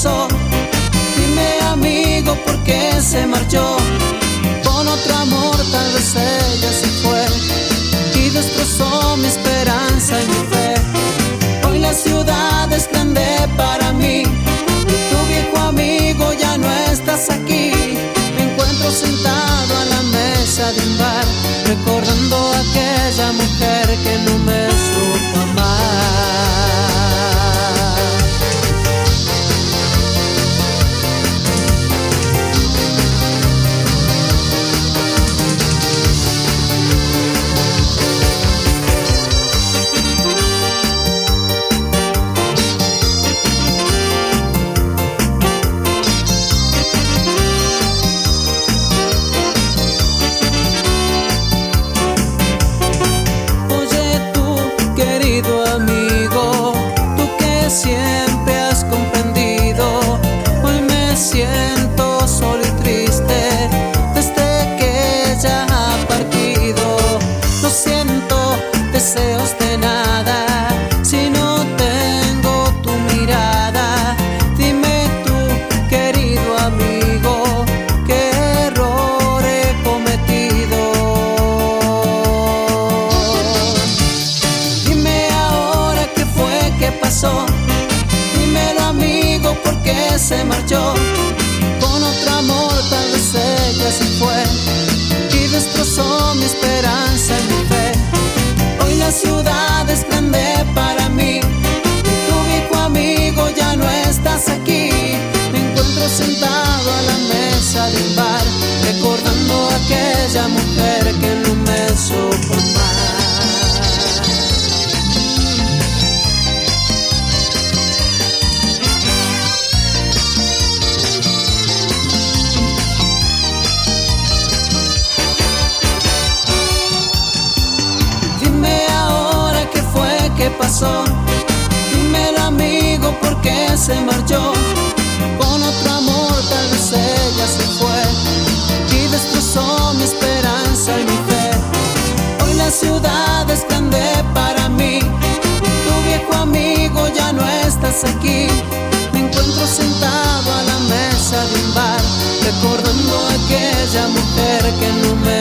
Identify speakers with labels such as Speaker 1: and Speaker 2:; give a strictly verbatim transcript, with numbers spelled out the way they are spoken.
Speaker 1: pasó? Dime, amigo, ¿por qué se marchó? Con otro amor tal vez ella se fue y destrozó mi esperanza y mi fe. Hoy la ciudad es grande para mí y tu viejo amigo ya no estás aquí. Me encuentro sentado a la mesa de un bar, recordando a aquella mujer que no me supo amar. Amigo, tú que siempre has comprendido, hoy me siento solo y triste desde que ella ha partido. No siento deseos de nada si no tengo tu mirada. Dime tú, querido amigo, qué error he cometido. ¿Qué pasó? Dímelo, amigo, ¿por qué se marchó? Con otro amor tal vez ella se fue y destrozó mi esperanza y mi fe. Hoy la ciudad es grande para mí y tu viejo amigo ya no estás aquí. Me encuentro sentado a la mesa de un bar, recordando a aquella mujer que no me supo amar. ¿Qué pasó? Dímelo, amigo, ¿por qué se marchó? Con otro amor tal vez ella se fue y destrozó mi esperanza y mi fe. Hoy la ciudad es grande para mí y tu viejo amigo ya no estás aquí. Me encuentro sentado a la mesa de un bar, recordando a aquella mujer que no me